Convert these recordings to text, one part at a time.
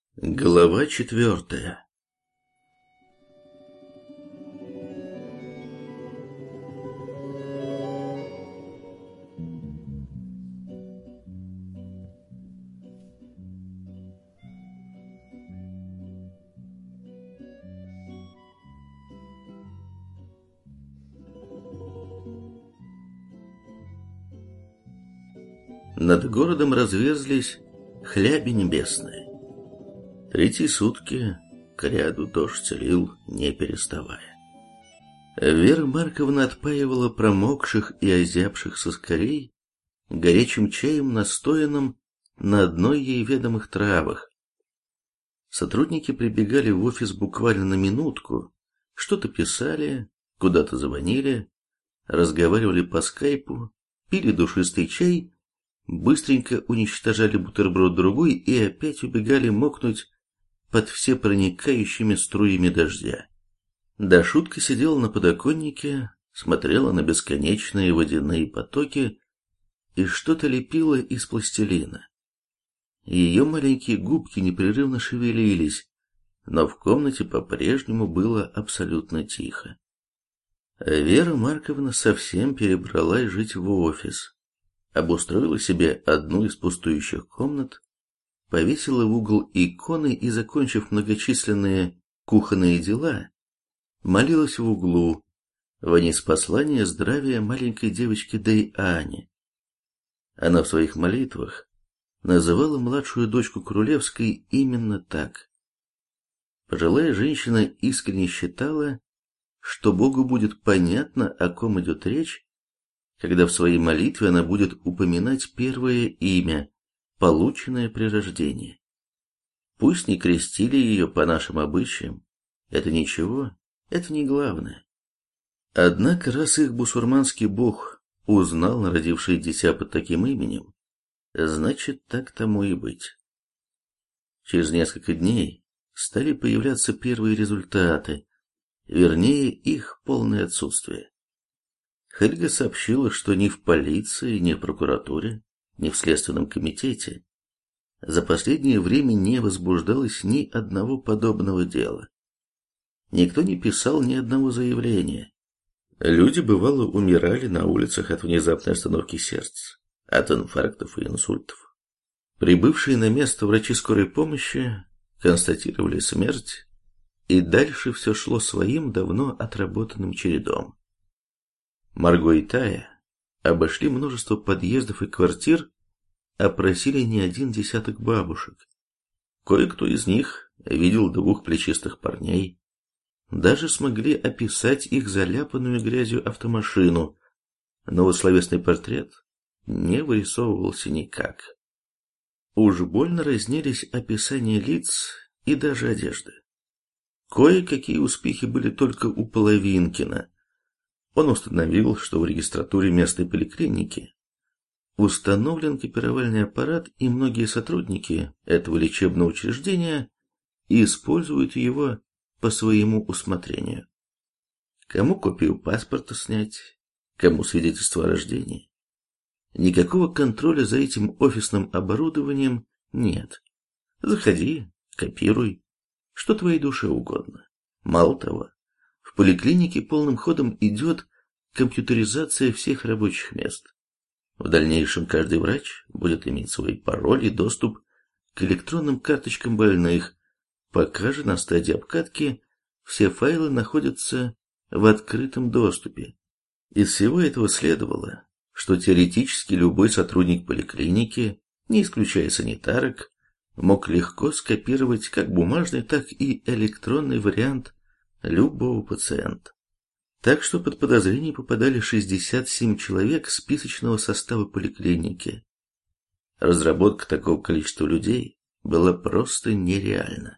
Глава 4. Над городом разверзлись хляби небесные. Третьи сутки кряду дождь лил, не переставая. Вера Марковна отпаивала промокших и озябших соскорей горячим чаем, настоянным на одной ей ведомых травах. Сотрудники прибегали в офис буквально на минутку, что-то писали, куда-то звонили, разговаривали по скайпу, пили душистый чай, быстренько уничтожали бутерброд другой и опять убегали мокнуть под все проникающими струями дождя. Дашутка сидела на подоконнике, смотрела на бесконечные водяные потоки и что-то лепила из пластилина. Ее маленькие губки непрерывно шевелились, но в комнате по-прежнему было абсолютно тихо. Вера Марковна совсем перебралась жить в офис, обустроила себе одну из пустующих комнат, повесила в угол иконы и, закончив многочисленные кухонные дела, молилась в углу во ниспослание здравия маленькой девочки Ани. Она в своих молитвах называла младшую дочку Крулевской именно так. Пожилая женщина искренне считала, что Богу будет понятно, о ком идет речь, когда в своей молитве она будет упоминать первое имя, полученное при рождении. Пусть не крестили ее по нашим обычаям, это ничего, это не главное. Однако, раз их бусурманский бог узнал родившее дитя под таким именем, значит, так тому и быть. Через несколько дней стали появляться первые результаты, вернее, их полное отсутствие. Хельга сообщила, что ни в полиции, ни в прокуратуре, ни в Следственном комитете за последнее время не возбуждалось ни одного подобного дела. Никто не писал ни одного заявления. Люди, бывало, умирали на улицах от внезапной остановки сердца, от инфарктов и инсультов. Прибывшие на место врачи скорой помощи констатировали смерть, и дальше все шло своим давно отработанным чередом. Марго и Тая обошли множество подъездов и квартир, опросили не один десяток бабушек. Кое-кто из них видел двух плечистых парней, даже смогли описать их заляпанную грязью автомашину, но вот словесный портрет не вырисовывался никак. Уж больно разнились описания лиц и даже одежды. Кое-какие успехи были только у Половинкина. Он установил, что в регистратуре местной поликлиники установлен копировальный аппарат, и многие сотрудники этого лечебного учреждения используют его по своему усмотрению. Кому копию паспорта снять, кому свидетельство о рождении. Никакого контроля за этим офисным оборудованием нет. Заходи, копируй, что твоей душе угодно. Мало того, в поликлинике полным ходом идет компьютеризация всех рабочих мест. В дальнейшем каждый врач будет иметь свой пароль и доступ к электронным карточкам больных, пока же на стадии обкатки все файлы находятся в открытом доступе. Из всего этого следовало, что теоретически любой сотрудник поликлиники, не исключая санитарок, мог легко скопировать как бумажный, так и электронный вариант любого пациента. Так что под подозрение попадали 67 человек списочного состава поликлиники. Разработка такого количества людей была просто нереальна.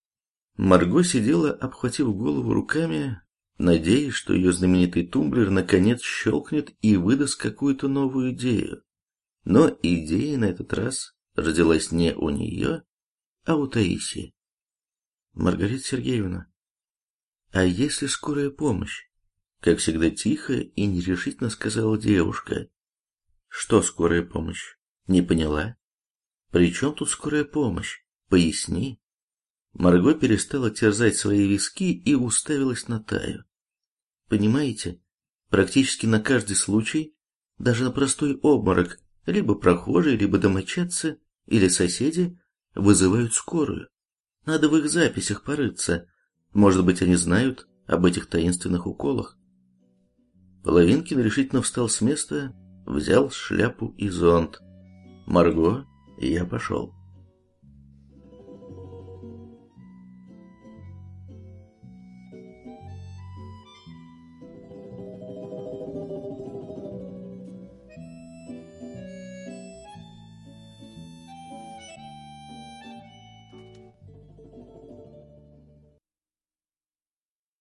Марго сидела, обхватив голову руками, надеясь, что ее знаменитый тумблер наконец щелкнет и выдаст какую-то новую идею. Но идея на этот раз родилась не у нее, а у Таисии. «Маргарита Сергеевна, а если скорая помощь?» Как всегда тихо и нерешительно сказала девушка. «Что скорая помощь? Не поняла? При чем тут скорая помощь? Поясни». Марго перестала терзать свои виски и уставилась на Таю. Понимаете, практически на каждый случай, даже на простой обморок, либо прохожие, либо домочадцы или соседи вызывают скорую. Надо в их записях порыться. Может быть, они знают об этих таинственных уколах. Половинкин решительно встал с места, взял шляпу и зонт. Марго, я пошел.